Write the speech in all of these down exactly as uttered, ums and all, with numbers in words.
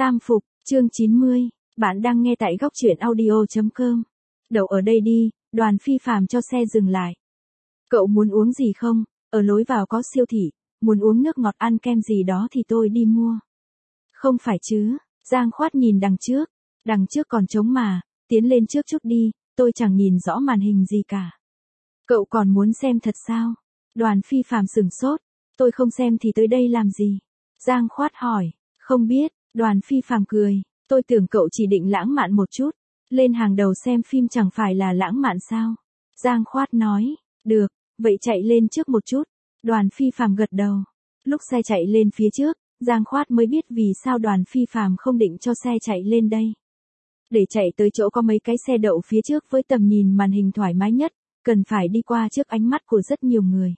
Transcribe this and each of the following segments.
Tam phục, chương chín mươi, bạn đang nghe tại góc truyện audio chấm com. Đậu ở đây đi, Đoàn Phi Phàm cho xe dừng lại. Cậu muốn uống gì không? Ở lối vào có siêu thị, muốn uống nước ngọt ăn kem gì đó thì tôi đi mua. Không phải chứ, Giang Khoát nhìn đằng trước, đằng trước còn trống mà, tiến lên trước chút đi, tôi chẳng nhìn rõ màn hình gì cả. Cậu còn muốn xem thật sao? Đoàn Phi Phàm sửng sốt, tôi không xem thì tới đây làm gì? Giang Khoát hỏi, không biết, Đoàn Phi Phàm cười, tôi tưởng cậu chỉ định lãng mạn một chút, lên hàng đầu xem phim chẳng phải là lãng mạn sao? Giang Khoát nói, được, vậy chạy lên trước một chút. Đoàn Phi Phàm gật đầu. Lúc xe chạy lên phía trước, Giang Khoát mới biết vì sao Đoàn Phi Phàm không định cho xe chạy lên đây. Để chạy tới chỗ có mấy cái xe đậu phía trước với tầm nhìn màn hình thoải mái nhất, cần phải đi qua trước ánh mắt của rất nhiều người.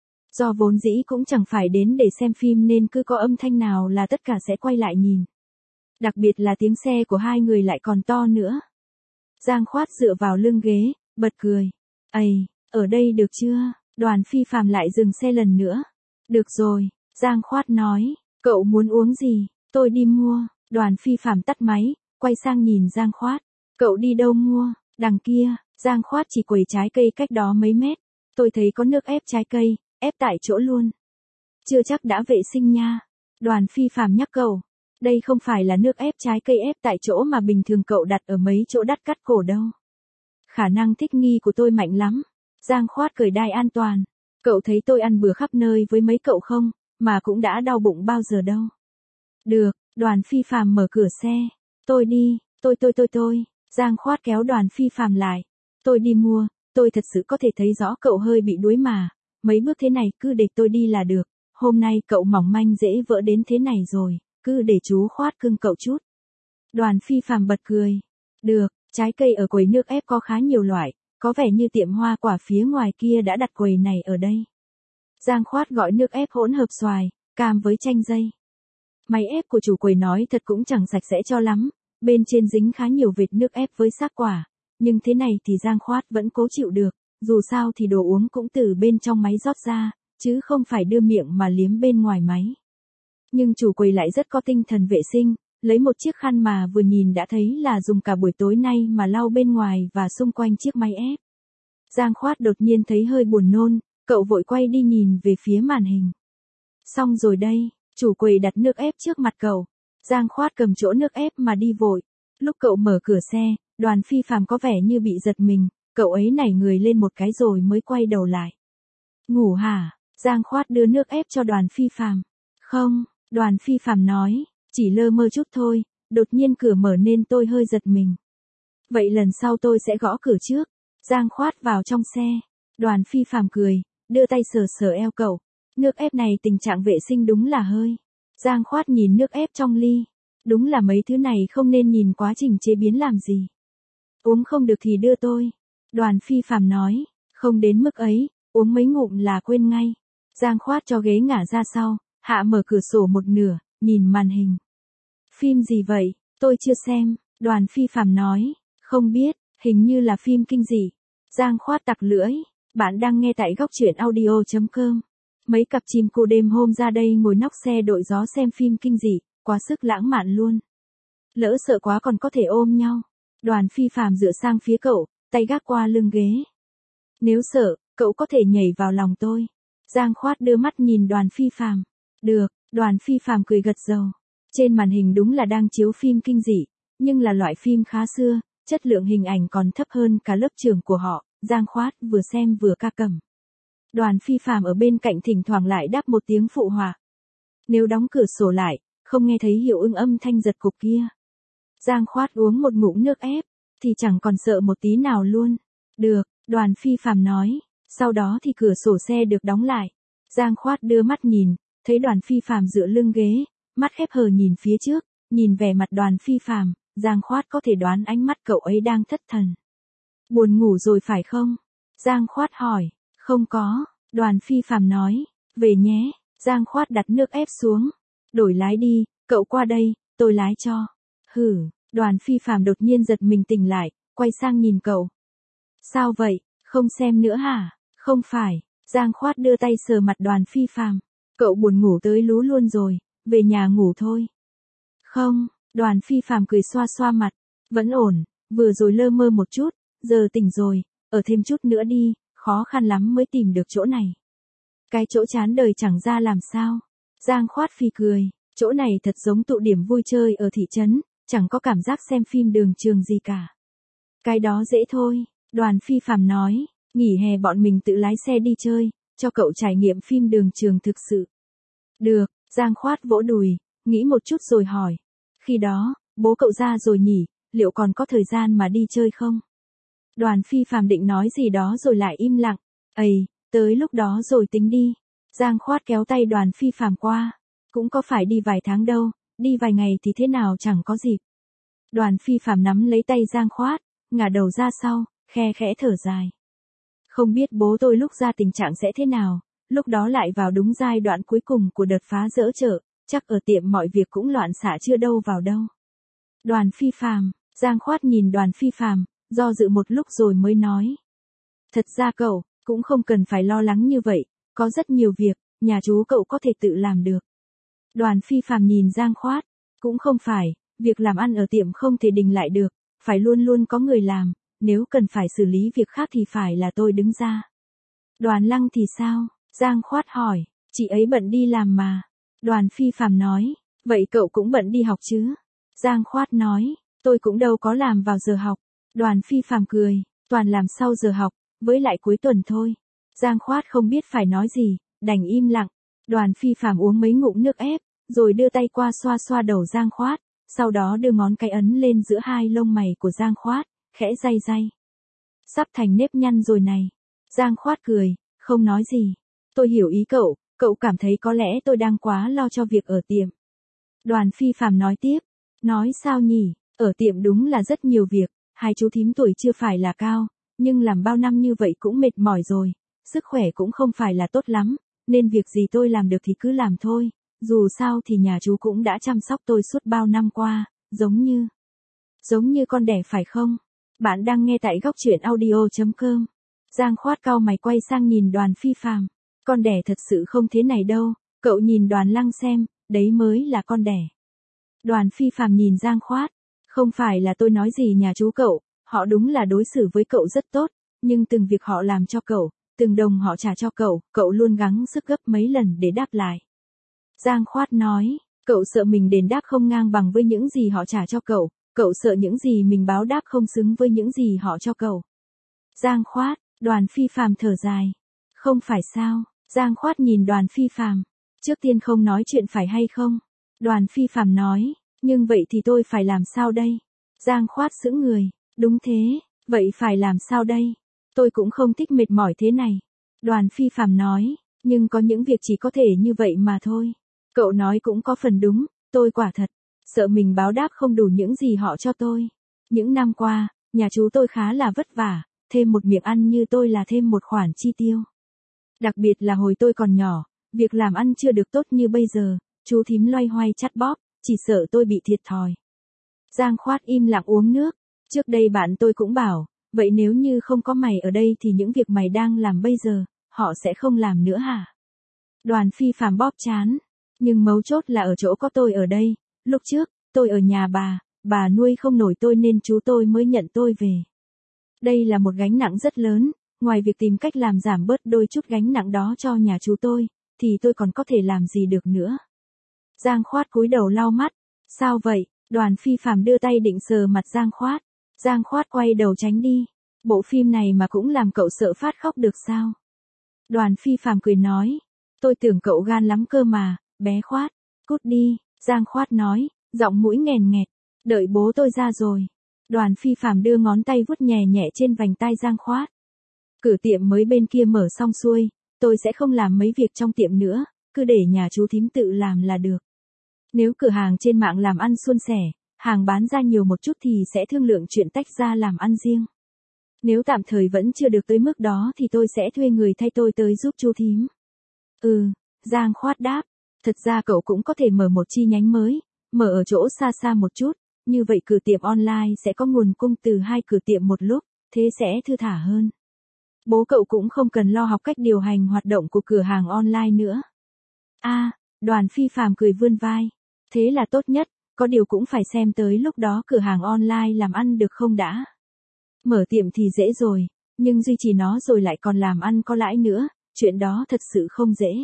Do vốn dĩ cũng chẳng phải đến để xem phim nên cứ có âm thanh nào là tất cả sẽ quay lại nhìn. Đặc biệt là tiếng xe của hai người lại còn to nữa. Giang Khoát dựa vào lưng ghế, bật cười. Ây, ở đây được chưa? Đoàn Phi Phàm lại dừng xe lần nữa. Được rồi, Giang Khoát nói, cậu muốn uống gì? Tôi đi mua. Đoàn Phi Phàm tắt máy, quay sang nhìn Giang Khoát. Cậu đi đâu mua? Đằng kia. Giang Khoát chỉ quầy trái cây cách đó mấy mét. Tôi thấy có nước ép trái cây, ép tại chỗ luôn. Chưa chắc đã vệ sinh nha. Đoàn Phi Phàm nhắc cậu. Đây không phải là nước ép trái cây ép tại chỗ mà bình thường cậu đặt ở mấy chỗ đắt cắt cổ đâu. Khả năng thích nghi của tôi mạnh lắm. Giang Khoát cởi đai an toàn. Cậu thấy tôi ăn bừa khắp nơi với mấy cậu không, mà cũng đã đau bụng bao giờ đâu. Được, Đoàn Phi Phàm mở cửa xe. Tôi đi, tôi tôi tôi tôi. Giang Khoát kéo Đoàn Phi Phàm lại. Tôi đi mua, tôi thật sự có thể thấy rõ cậu hơi bị đuối mà. Mấy bước thế này cứ để tôi đi là được. Hôm nay cậu mỏng manh dễ vỡ đến thế này rồi, cứ để chú Khoát cưng cậu chút. Đoàn Phi Phàm bật cười. Được, trái cây ở quầy nước ép có khá nhiều loại, có vẻ như tiệm hoa quả phía ngoài kia đã đặt quầy này ở đây. Giang Khoát gọi nước ép hỗn hợp xoài, cam với chanh dây. Máy ép của chủ quầy nói thật cũng chẳng sạch sẽ cho lắm, bên trên dính khá nhiều vệt nước ép với xác quả, nhưng thế này thì Giang Khoát vẫn cố chịu được, dù sao thì đồ uống cũng từ bên trong máy rót ra, chứ không phải đưa miệng mà liếm bên ngoài máy. Nhưng chủ quầy lại rất có tinh thần vệ sinh, lấy một chiếc khăn mà vừa nhìn đã thấy là dùng cả buổi tối nay mà lau bên ngoài và xung quanh chiếc máy ép. Giang Khoát đột nhiên thấy hơi buồn nôn, cậu vội quay đi nhìn về phía màn hình. Xong rồi đây, chủ quầy đặt nước ép trước mặt cậu. Giang Khoát cầm chỗ nước ép mà đi vội. Lúc cậu mở cửa xe, Đoàn Phi Phàm có vẻ như bị giật mình, cậu ấy nảy người lên một cái rồi mới quay đầu lại. Ngủ hả? Giang Khoát đưa nước ép cho Đoàn Phi Phàm. Không, Đoàn Phi Phàm nói, chỉ lơ mơ chút thôi, đột nhiên cửa mở nên tôi hơi giật mình. Vậy lần sau tôi sẽ gõ cửa trước. Giang Khoát vào trong xe. Đoàn Phi Phàm cười, đưa tay sờ sờ eo cậu. Nước ép này tình trạng vệ sinh đúng là hơi. Giang Khoát nhìn nước ép trong ly. Đúng là mấy thứ này không nên nhìn quá trình chế biến làm gì. Uống không được thì đưa tôi. Đoàn Phi Phàm nói, không đến mức ấy, uống mấy ngụm là quên ngay. Giang Khoát cho ghế ngả ra sau, hạ mở cửa sổ một nửa, nhìn màn hình. Phim gì vậy? Tôi chưa xem. Đoàn Phi Phàm nói, không biết, hình như là phim kinh dị. Giang Khoát tặc lưỡi, bạn đang nghe tại góc truyện audio chấm com. Mấy cặp chim cô đêm hôm ra đây ngồi nóc xe đội gió xem phim kinh dị, quá sức lãng mạn luôn. Lỡ sợ quá còn có thể ôm nhau. Đoàn Phi Phàm dựa sang phía cậu, tay gác qua lưng ghế. Nếu sợ, cậu có thể nhảy vào lòng tôi. Giang Khoát đưa mắt nhìn Đoàn Phi Phàm. Được, Đoàn Phi Phàm cười gật đầu. Trên màn hình đúng là đang chiếu phim kinh dị, nhưng là loại phim khá xưa, chất lượng hình ảnh còn thấp hơn cả lớp trưởng của họ. Giang Khoát vừa xem vừa ca cẩm. Đoàn Phi Phàm ở bên cạnh thỉnh thoảng lại đáp một tiếng phụ họa. Nếu đóng cửa sổ lại, không nghe thấy hiệu ứng âm thanh giật cục kia. Giang Khoát uống một ngụm nước ép, thì chẳng còn sợ một tí nào luôn. Được, Đoàn Phi Phàm nói, sau đó thì cửa sổ xe được đóng lại. Giang Khoát đưa mắt nhìn, thấy Đoàn Phi Phàm dựa lưng ghế, mắt khép hờ nhìn phía trước, nhìn vẻ mặt Đoàn Phi Phàm, Giang Khoát có thể đoán ánh mắt cậu ấy đang thất thần. Buồn ngủ rồi phải không? Giang Khoát hỏi. Không có, Đoàn Phi Phàm nói, về nhé. Giang Khoát đặt nước ép xuống. Đổi lái đi, cậu qua đây, tôi lái cho. Hử, Đoàn Phi Phàm đột nhiên giật mình tỉnh lại, quay sang nhìn cậu. Sao vậy, không xem nữa hả? Không phải, Giang Khoát đưa tay sờ mặt Đoàn Phi Phàm. Cậu buồn ngủ tới lú luôn rồi, về nhà ngủ thôi. Không, Đoàn Phi Phàm cười xoa xoa mặt, vẫn ổn, vừa rồi lơ mơ một chút, giờ tỉnh rồi, ở thêm chút nữa đi, khó khăn lắm mới tìm được chỗ này. Cái chỗ chán đời chẳng ra làm sao. Giang Khoát Phi cười, chỗ này thật giống tụ điểm vui chơi ở thị trấn, chẳng có cảm giác xem phim đường trường gì cả. Cái đó dễ thôi, Đoàn Phi Phàm nói, nghỉ hè bọn mình tự lái xe đi chơi, cho cậu trải nghiệm phim đường trường thực sự. Được, Giang Khoát vỗ đùi, nghĩ một chút rồi hỏi. Khi đó, bố cậu ra rồi nhỉ, liệu còn có thời gian mà đi chơi không? Đoàn Phi Phàm định nói gì đó rồi lại im lặng. Ây, tới lúc đó rồi tính đi. Giang Khoát kéo tay Đoàn Phi Phàm qua. Cũng có phải đi vài tháng đâu, đi vài ngày thì thế nào chẳng có dịp. Đoàn Phi Phàm nắm lấy tay Giang Khoát, ngả đầu ra sau, khe khẽ thở dài. Không biết bố tôi lúc ra tình trạng sẽ thế nào, lúc đó lại vào đúng giai đoạn cuối cùng của đợt phá dỡ chợ, chắc ở tiệm mọi việc cũng loạn xạ chưa đâu vào đâu. Đoàn Phi Phàm, Giang Khoát nhìn Đoàn Phi Phàm, do dự một lúc rồi mới nói. Thật ra cậu, cũng không cần phải lo lắng như vậy, có rất nhiều việc, nhà chú cậu có thể tự làm được. Đoàn Phi Phàm nhìn Giang Khoát, cũng không phải, việc làm ăn ở tiệm không thể đình lại được, phải luôn luôn có người làm, nếu cần phải xử lý việc khác thì phải là tôi đứng ra. Đoàn Lăng thì sao? Giang Khoát hỏi, chị ấy bận đi làm mà. Đoàn Phi Phàm nói, vậy cậu cũng bận đi học chứ? Giang Khoát nói, tôi cũng đâu có làm vào giờ học. Đoàn Phi Phàm cười, toàn làm sau giờ học, với lại cuối tuần thôi. Giang Khoát không biết phải nói gì, đành im lặng. Đoàn Phi Phàm uống mấy ngụm nước ép, rồi đưa tay qua xoa xoa đầu Giang Khoát, sau đó đưa ngón cái ấn lên giữa hai lông mày của Giang Khoát, khẽ day day. Sắp thành nếp nhăn rồi này. Giang Khoát cười, không nói gì. Tôi hiểu ý cậu, cậu cảm thấy có lẽ tôi đang quá lo cho việc ở tiệm. Đoàn Phi Phàm nói tiếp, nói sao nhỉ, ở tiệm đúng là rất nhiều việc, hai chú thím tuổi chưa phải là cao, nhưng làm bao năm như vậy cũng mệt mỏi rồi, sức khỏe cũng không phải là tốt lắm, nên việc gì tôi làm được thì cứ làm thôi, dù sao thì nhà chú cũng đã chăm sóc tôi suốt bao năm qua, giống như, giống như con đẻ phải không? Bạn đang nghe tại góc truyện audio chấm com. Giang Khoát cau mày quay sang nhìn Đoàn Phi Phàm, con đẻ thật sự không thế này đâu, cậu nhìn Đoàn Lăng xem, đấy mới là con đẻ. Đoàn Phi Phàm nhìn Giang Khoát, không phải là tôi nói gì nhà chú cậu, họ đúng là đối xử với cậu rất tốt, nhưng từng việc họ làm cho cậu, từng đồng họ trả cho cậu, cậu luôn gắng sức gấp mấy lần để đáp lại. Giang Khoát nói, cậu sợ mình đền đáp không ngang bằng với những gì họ trả cho cậu, cậu sợ những gì mình báo đáp không xứng với những gì họ cho cậu. Giang Khoát, Đoàn Phi Phàm thở dài. Không phải sao? Giang Khoát nhìn Đoàn Phi Phàm. Trước tiên không nói chuyện phải hay không? Đoàn Phi Phàm nói, nhưng vậy thì tôi phải làm sao đây? Giang Khoát sững người, đúng thế, vậy phải làm sao đây? Tôi cũng không thích mệt mỏi thế này. Đoàn Phi Phàm nói, nhưng có những việc chỉ có thể như vậy mà thôi. Cậu nói cũng có phần đúng, tôi quả thật, sợ mình báo đáp không đủ những gì họ cho tôi. Những năm qua, nhà chú tôi khá là vất vả, thêm một miệng ăn như tôi là thêm một khoản chi tiêu. Đặc biệt là hồi tôi còn nhỏ, việc làm ăn chưa được tốt như bây giờ, chú thím loay hoay chắt bóp, chỉ sợ tôi bị thiệt thòi. Giang Khoát im lặng uống nước, trước đây bạn tôi cũng bảo, vậy nếu như không có mày ở đây thì những việc mày đang làm bây giờ, họ sẽ không làm nữa hả? Đoàn Phi Phàm bóp trán, nhưng mấu chốt là ở chỗ có tôi ở đây, lúc trước, tôi ở nhà bà, bà nuôi không nổi tôi nên chú tôi mới nhận tôi về. Đây là một gánh nặng rất lớn, ngoài việc tìm cách làm giảm bớt đôi chút gánh nặng đó cho nhà chú tôi, thì tôi còn có thể làm gì được nữa. Giang Khoát cúi đầu lau mắt, sao vậy? Đoàn Phi Phàm đưa tay định sờ mặt Giang Khoát. Giang Khoát quay đầu tránh đi. Bộ phim này mà cũng làm cậu sợ phát khóc được sao? Đoàn Phi Phàm cười nói, tôi tưởng cậu gan lắm cơ mà, bé Khoát, cút đi. Giang Khoát nói, giọng mũi nghèn nghẹt, đợi bố tôi ra rồi. Đoàn Phi Phàm đưa ngón tay vuốt nhẹ nhẹ trên vành tai Giang Khoát. Cửa tiệm mới bên kia mở xong xuôi, tôi sẽ không làm mấy việc trong tiệm nữa, cứ để nhà chú thím tự làm là được. Nếu cửa hàng trên mạng làm ăn suôn sẻ, hàng bán ra nhiều một chút thì sẽ thương lượng chuyện tách ra làm ăn riêng. Nếu tạm thời vẫn chưa được tới mức đó thì tôi sẽ thuê người thay tôi tới giúp chú thím. Ừ, Giang Khoát đáp, thật ra cậu cũng có thể mở một chi nhánh mới, mở ở chỗ xa xa một chút, như vậy cửa tiệm online sẽ có nguồn cung từ hai cửa tiệm một lúc, thế sẽ thư thả hơn. Bố cậu cũng không cần lo học cách điều hành hoạt động của cửa hàng online nữa. A, Đoàn Phi Phàm cười vươn vai. Thế là tốt nhất, có điều cũng phải xem tới lúc đó cửa hàng online làm ăn được không đã. Mở tiệm thì dễ rồi, nhưng duy trì nó rồi lại còn làm ăn có lãi nữa, chuyện đó thật sự không dễ.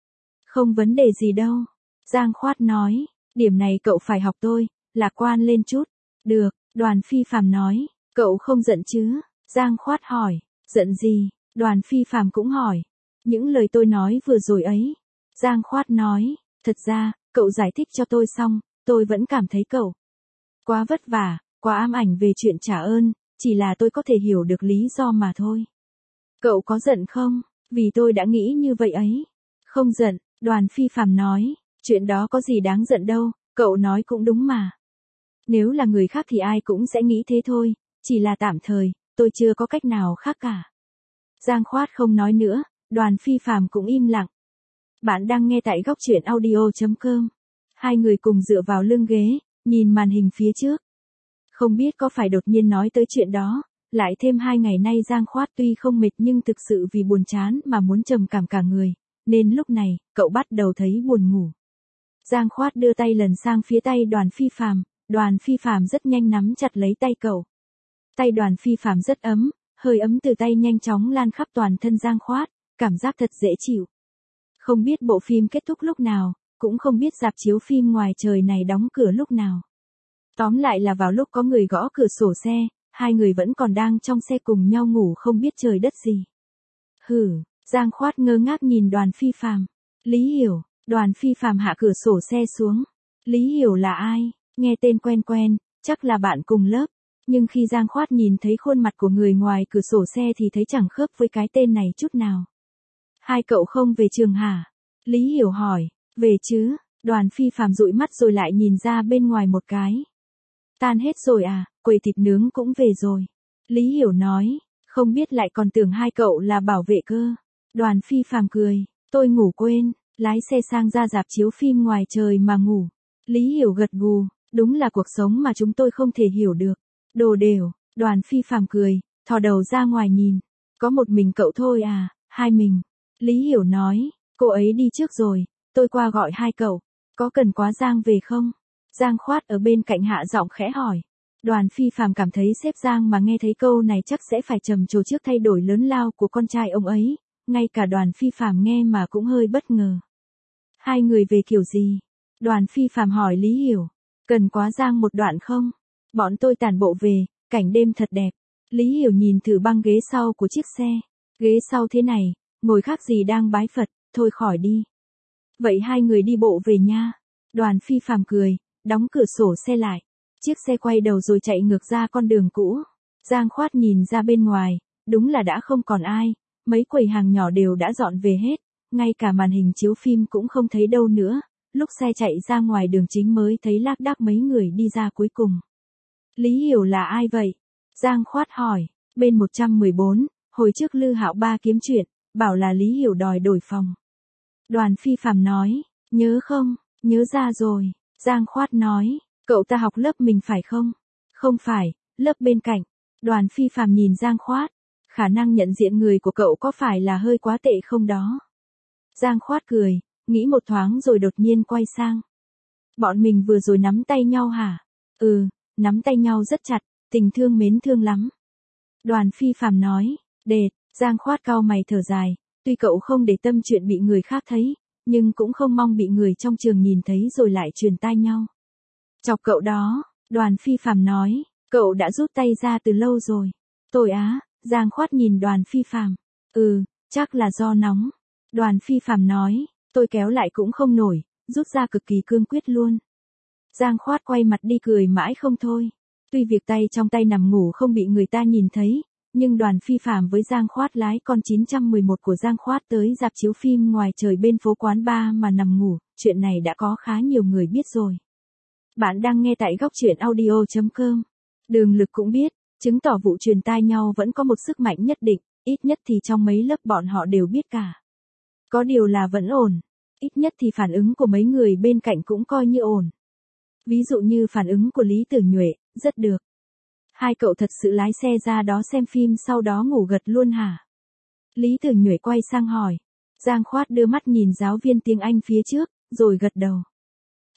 Không vấn đề gì đâu. Giang Khoát nói, điểm này cậu phải học tôi, lạc quan lên chút. Được, Đoàn Phi Phạm nói, cậu không giận chứ? Giang Khoát hỏi, giận gì? Đoàn Phi Phạm cũng hỏi, những lời tôi nói vừa rồi ấy. Giang Khoát nói, thật ra, cậu giải thích cho tôi xong, tôi vẫn cảm thấy cậu quá vất vả, quá ám ảnh về chuyện trả ơn, chỉ là tôi có thể hiểu được lý do mà thôi. Cậu có giận không? Vì tôi đã nghĩ như vậy ấy. Không giận, Đoàn Phi Phạm nói, chuyện đó có gì đáng giận đâu, cậu nói cũng đúng mà. Nếu là người khác thì ai cũng sẽ nghĩ thế thôi, chỉ là tạm thời, tôi chưa có cách nào khác cả. Giang Khoát không nói nữa, Đoàn Phi Phạm cũng im lặng. Bạn đang nghe tại góc truyện audio chấm com. Hai người cùng dựa vào lưng ghế, nhìn màn hình phía trước. Không biết có phải đột nhiên nói tới chuyện đó, lại thêm hai ngày nay Giang Khoát tuy không mệt nhưng thực sự vì buồn chán mà muốn trầm cảm cả người, nên lúc này, cậu bắt đầu thấy buồn ngủ. Giang Khoát đưa tay lần sang phía tay Đoàn Phi Phạm, Đoàn Phi Phạm rất nhanh nắm chặt lấy tay cậu. Tay Đoàn Phi Phạm rất ấm, hơi ấm từ tay nhanh chóng lan khắp toàn thân Giang Khoát, cảm giác thật dễ chịu. Không biết bộ phim kết thúc lúc nào, cũng không biết rạp chiếu phim ngoài trời này đóng cửa lúc nào. Tóm lại là vào lúc có người gõ cửa sổ xe, hai người vẫn còn đang trong xe cùng nhau ngủ không biết trời đất gì. Hử, Giang Khoát ngơ ngác nhìn Đoàn Phi Phạm. Lý Hiểu, Đoàn Phi Phạm hạ cửa sổ xe xuống. Lý Hiểu là ai? Nghe tên quen quen, chắc là bạn cùng lớp. Nhưng khi Giang Khoát nhìn thấy khuôn mặt của người ngoài cửa sổ xe thì thấy chẳng khớp với cái tên này chút nào. Hai cậu không về trường hả? Lý Hiểu hỏi, về chứ, Đoàn Phi Phạm dụi mắt rồi lại nhìn ra bên ngoài một cái. Tan hết rồi à, quầy thịt nướng cũng về rồi. Lý Hiểu nói, không biết lại còn tưởng hai cậu là bảo vệ cơ. Đoàn Phi Phạm cười, tôi ngủ quên, lái xe sang ra rạp chiếu phim ngoài trời mà ngủ. Lý Hiểu gật gù, đúng là cuộc sống mà chúng tôi không thể hiểu được. Đồ đều, Đoàn Phi Phạm cười, thò đầu ra ngoài nhìn. Có một mình cậu thôi à, hai mình. Lý Hiểu nói, cô ấy đi trước rồi, tôi qua gọi hai cậu. Có cần quá Giang về không? Giang Khoát ở bên cạnh hạ giọng khẽ hỏi. Đoàn Phi Phạm cảm thấy sếp Giang mà nghe thấy câu này chắc sẽ phải trầm trồ trước thay đổi lớn lao của con trai ông ấy. Ngay cả Đoàn Phi Phạm nghe mà cũng hơi bất ngờ. Hai người về kiểu gì? Đoàn Phi Phạm hỏi Lý Hiểu. Cần quá Giang một đoạn không? Bọn tôi tản bộ về, cảnh đêm thật đẹp. Lý Hiểu nhìn thử băng ghế sau của chiếc xe. Ghế sau thế này, ngồi khác gì đang bái Phật, thôi khỏi đi. Vậy hai người đi bộ về nha. Đoàn Phi Phạm cười, đóng cửa sổ xe lại. Chiếc xe quay đầu rồi chạy ngược ra con đường cũ. Giang Khoát nhìn ra bên ngoài, đúng là đã không còn ai. Mấy quầy hàng nhỏ đều đã dọn về hết, ngay cả màn hình chiếu phim cũng không thấy đâu nữa. Lúc xe chạy ra ngoài đường chính mới thấy lác đác mấy người đi ra cuối cùng. Lý Hiểu là ai vậy? Giang Khoát hỏi. Bên một trăm mười bốn, hồi trước Lư Hạo Ba kiếm chuyện, bảo là Lý Hiểu đòi đổi phòng. Đoàn Phi Phạm nói, nhớ không, nhớ ra rồi. Giang Khoát nói, cậu ta học lớp mình phải không? Không phải, lớp bên cạnh. Đoàn Phi Phạm nhìn Giang Khoát, khả năng nhận diện người của cậu có phải là hơi quá tệ không đó? Giang Khoát cười, nghĩ một thoáng rồi đột nhiên quay sang. Bọn mình vừa rồi nắm tay nhau hả? Ừ, nắm tay nhau rất chặt, tình thương mến thương lắm. Đoàn Phi Phạm nói, đệt, Giang Khoát cau mày thở dài, tuy cậu không để tâm chuyện bị người khác thấy, nhưng cũng không mong bị người trong trường nhìn thấy rồi lại truyền tai nhau. Chọc cậu đó, Đoàn Phi Phạm nói, cậu đã rút tay ra từ lâu rồi. Tôi á, Giang Khoát nhìn Đoàn Phi Phạm. Ừ, chắc là do nóng. Đoàn Phi Phạm nói, tôi kéo lại cũng không nổi, rút ra cực kỳ cương quyết luôn. Giang Khoát quay mặt đi cười mãi không thôi. Tuy việc tay trong tay nằm ngủ không bị người ta nhìn thấy, nhưng Đoàn Phi Phạm với Giang Khoát lái con chín trăm mười một của Giang Khoát tới rạp chiếu phim ngoài trời bên phố Quán Ba mà nằm ngủ, chuyện này đã có khá nhiều người biết rồi. Bạn đang nghe tại góc truyện audio chấm com. Đường Lực cũng biết, chứng tỏ vụ truyền tai nhau vẫn có một sức mạnh nhất định, ít nhất thì trong mấy lớp bọn họ đều biết cả. Có điều là vẫn ổn, ít nhất thì phản ứng của mấy người bên cạnh cũng coi như ổn. Ví dụ như phản ứng của Lý Tử Nhuệ, rất được. Hai cậu thật sự lái xe ra đó xem phim sau đó ngủ gật luôn hả? Lý Tử Nhuệ quay sang hỏi. Giang Khoát đưa mắt nhìn giáo viên tiếng Anh phía trước, rồi gật đầu.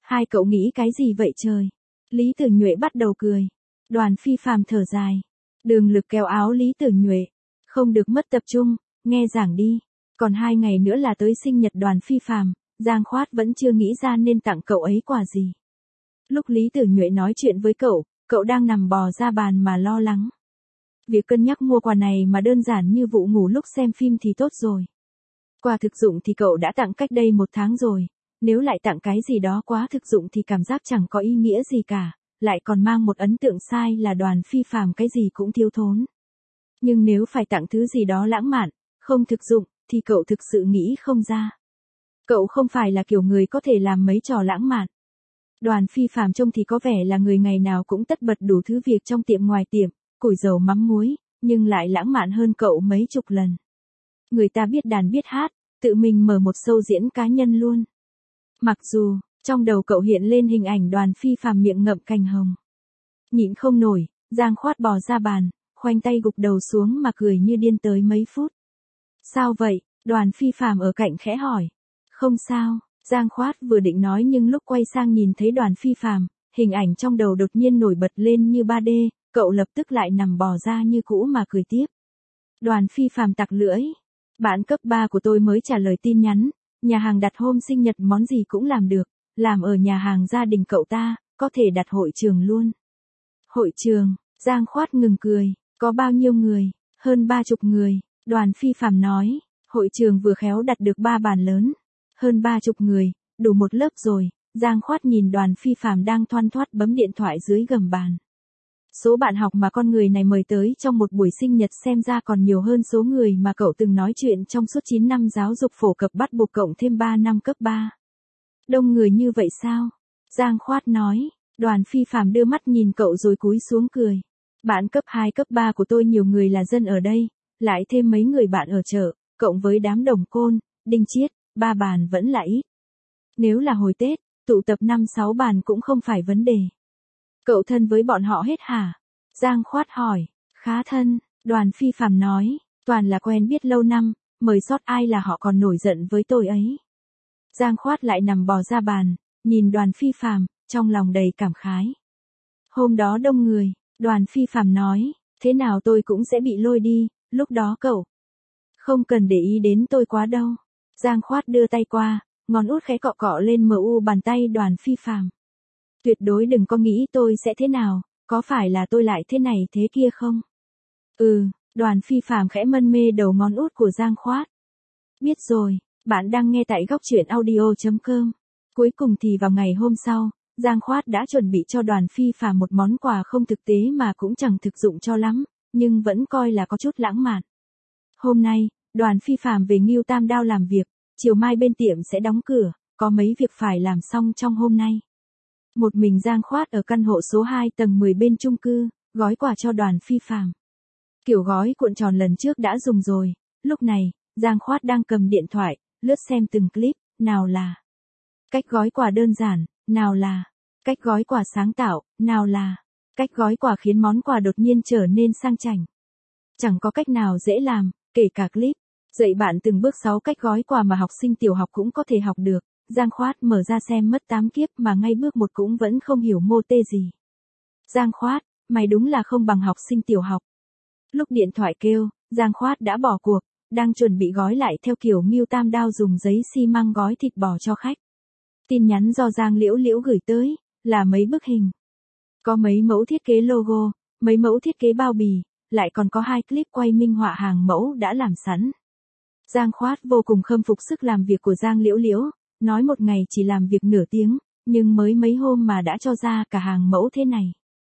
Hai cậu nghĩ cái gì vậy trời? Lý Tử Nhuệ bắt đầu cười. Đoàn Phi Phàm thở dài. Đường Lực kéo áo Lý Tử Nhuệ. Không được mất tập trung, nghe giảng đi. Còn hai ngày nữa là tới sinh nhật Đoàn Phi Phàm, Giang Khoát vẫn chưa nghĩ ra nên tặng cậu ấy quà gì. Lúc Lý Tử Nhuệ nói chuyện với cậu, cậu đang nằm bò ra bàn mà lo lắng. Việc cân nhắc mua quà này mà đơn giản như vụ ngủ lúc xem phim thì tốt rồi. Quà thực dụng thì cậu đã tặng cách đây một tháng rồi. Nếu lại tặng cái gì đó quá thực dụng thì cảm giác chẳng có ý nghĩa gì cả, lại còn mang một ấn tượng sai là Đoàn Phi Phàm cái gì cũng thiếu thốn. Nhưng nếu phải tặng thứ gì đó lãng mạn, không thực dụng, thì cậu thực sự nghĩ không ra. Cậu không phải là kiểu người có thể làm mấy trò lãng mạn. Đoàn Phi Phàm trông thì có vẻ là người ngày nào cũng tất bật đủ thứ việc trong tiệm ngoài tiệm, củi dầu mắm muối, nhưng lại lãng mạn hơn cậu mấy chục lần. Người ta biết đàn biết hát, tự mình mở một show diễn cá nhân luôn. Mặc dù, trong đầu cậu hiện lên hình ảnh Đoàn Phi Phàm miệng ngậm cành hồng. Nhịn không nổi, Giang Khoát bò ra bàn, khoanh tay gục đầu xuống mà cười như điên tới mấy phút. Sao vậy? Đoàn Phi Phàm ở cạnh khẽ hỏi. Không sao, Giang Khoát vừa định nói nhưng lúc quay sang nhìn thấy Đoàn Phi Phàm, hình ảnh trong đầu đột nhiên nổi bật lên như ba D, cậu lập tức lại nằm bò ra như cũ mà cười tiếp. Đoàn Phi Phàm tặc lưỡi. Bạn cấp ba của tôi mới trả lời tin nhắn, nhà hàng đặt hôm sinh nhật món gì cũng làm được, làm ở nhà hàng gia đình cậu ta, có thể đặt hội trường luôn. Hội trường, Giang Khoát ngừng cười, có bao nhiêu người, hơn ba chục người, Đoàn Phi Phàm nói, hội trường vừa khéo đặt được ba bàn lớn, hơn ba chục người, đủ một lớp rồi. Giang Khoát nhìn Đoàn Phi Phàm đang thoăn thoắt bấm điện thoại dưới gầm bàn. Số bạn học mà con người này mời tới trong một buổi sinh nhật xem ra còn nhiều hơn số người mà cậu từng nói chuyện trong suốt chín năm giáo dục phổ cập bắt buộc cộng thêm ba năm cấp ba. Đông người như vậy sao? Giang Khoát nói. Đoàn Phi Phàm đưa mắt nhìn cậu rồi cúi xuống cười. Bạn cấp hai cấp ba của tôi nhiều người là dân ở đây, lại thêm mấy người bạn ở chợ, cộng với đám Đồng Côn, Đinh Chiết, ba bàn vẫn là ít. Nếu là hồi Tết, tụ tập năm sáu bàn cũng không phải vấn đề. Cậu thân với bọn họ hết hả? Giang Khoát hỏi. Khá thân, Đoàn Phi Phàm nói, toàn là quen biết lâu năm, mời sót ai là họ còn nổi giận với tôi ấy. Giang Khoát lại nằm bò ra bàn, nhìn Đoàn Phi Phàm, trong lòng đầy cảm khái. Hôm đó đông người, Đoàn Phi Phàm nói, thế nào tôi cũng sẽ bị lôi đi, lúc đó cậu không cần để ý đến tôi quá đâu. Giang Khoát đưa tay qua, ngón út khẽ cọ cọ lên mờ u bàn tay Đoàn Phi Phàm. Tuyệt đối đừng có nghĩ tôi sẽ thế nào, có phải là tôi lại thế này thế kia không? Ừ, Đoàn Phi Phàm khẽ mân mê đầu ngón út của Giang Khoát. Biết rồi, bạn đang nghe tại góc truyện audio chấm com. Cuối cùng thì vào ngày hôm sau, Giang Khoát đã chuẩn bị cho Đoàn Phi Phàm một món quà không thực tế mà cũng chẳng thực dụng cho lắm, nhưng vẫn coi là có chút lãng mạn. Hôm nay, Đoàn Phi Phàm về Ngưu Tam Đao làm việc, chiều mai bên tiệm sẽ đóng cửa, có mấy việc phải làm xong trong hôm nay. Một mình Giang Khoát ở căn hộ số hai tầng mười bên chung cư, gói quà cho Đoàn Phi Phàm. Kiểu gói cuộn tròn lần trước đã dùng rồi, lúc này, Giang Khoát đang cầm điện thoại, lướt xem từng clip, nào là cách gói quà đơn giản, nào là cách gói quà sáng tạo, nào là cách gói quà khiến món quà đột nhiên trở nên sang chảnh. Chẳng có cách nào dễ làm, kể cả clip dạy bạn từng bước sáu cách gói quà mà học sinh tiểu học cũng có thể học được. Giang Khoát mở ra xem mất tám kiếp mà ngay bước một cũng vẫn không hiểu mô tê gì. Giang Khoát, mày đúng là không bằng học sinh tiểu học. Lúc điện thoại kêu, Giang Khoát đã bỏ cuộc, đang chuẩn bị gói lại theo kiểu Ngưu Tam Đao dùng giấy xi măng gói thịt bò cho khách. Tin nhắn do Giang Liễu Liễu gửi tới, là mấy bức hình. Có mấy mẫu thiết kế logo, mấy mẫu thiết kế bao bì, lại còn có hai clip quay minh họa hàng mẫu đã làm sẵn. Giang Khoát vô cùng khâm phục sức làm việc của Giang Liễu Liễu, nói một ngày chỉ làm việc nửa tiếng, nhưng mới mấy hôm mà đã cho ra cả hàng mẫu thế này.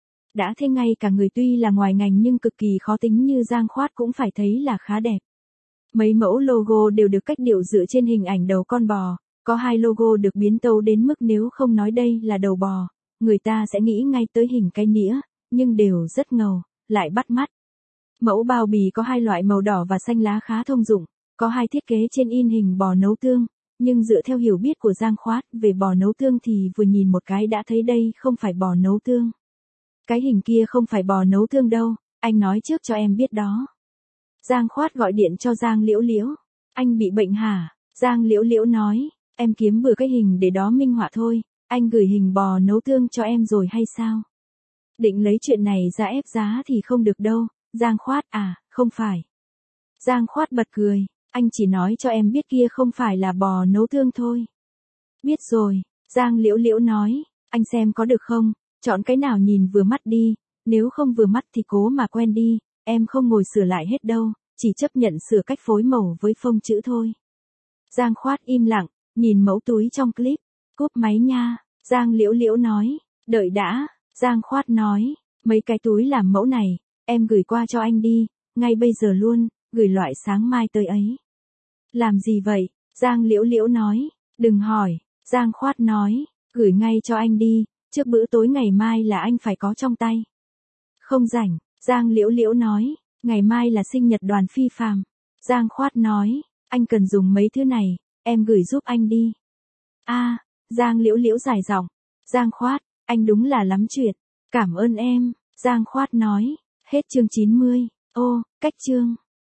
Đã thế ngay cả người tuy là ngoài ngành nhưng cực kỳ khó tính như Giang Khoát cũng phải thấy là khá đẹp. Mấy mẫu logo đều được cách điệu dựa trên hình ảnh đầu con bò, có hai logo được biến tấu đến mức nếu không nói đây là đầu bò, người ta sẽ nghĩ ngay tới hình cái nĩa, nhưng đều rất ngầu, lại bắt mắt. Mẫu bao bì có hai loại màu đỏ và xanh lá khá thông dụng, có hai thiết kế trên in hình bò nấu tương, nhưng dựa theo hiểu biết của Giang Khoát về bò nấu tương thì vừa nhìn một cái đã thấy đây không phải bò nấu tương. Cái hình kia không phải bò nấu tương đâu, anh nói trước cho em biết đó. Giang Khoát gọi điện cho Giang Liễu Liễu. Anh bị bệnh hả? Giang Liễu Liễu nói, em kiếm bừa cái hình để đó minh họa thôi, Anh gửi hình bò nấu tương cho em rồi hay sao? Định lấy chuyện này ra ép giá thì không được đâu, Giang Khoát à, không phải. Giang Khoát bật cười, anh chỉ nói cho em biết kia không phải là bò nấu tương thôi. Biết rồi, Giang Liễu Liễu nói, anh xem có được không, chọn cái nào nhìn vừa mắt đi, nếu không vừa mắt thì cố mà quen đi, em không ngồi sửa lại hết đâu, chỉ chấp nhận sửa cách phối màu với phông chữ thôi. Giang Khoát im lặng, nhìn mẫu túi trong clip, cúp máy nha, Giang Liễu Liễu nói, đợi đã, Giang Khoát nói, mấy cái túi làm mẫu này, em gửi qua cho anh đi, ngay bây giờ luôn, gửi loại sáng mai tới ấy. Làm gì vậy? Giang Liễu Liễu nói, đừng hỏi, Giang Khoát nói, gửi ngay cho anh đi, trước bữa tối ngày mai là anh phải có trong tay. Không rảnh, Giang Liễu Liễu nói, ngày mai là sinh nhật Đoàn Phi Phàm. Giang Khoát nói, anh cần dùng mấy thứ này, em gửi giúp anh đi. A, Giang Liễu Liễu dài giọng, Giang Khoát, anh đúng là lắm chuyện, cảm ơn em, Giang Khoát nói, hết chương chín mươi, ô, cách chương.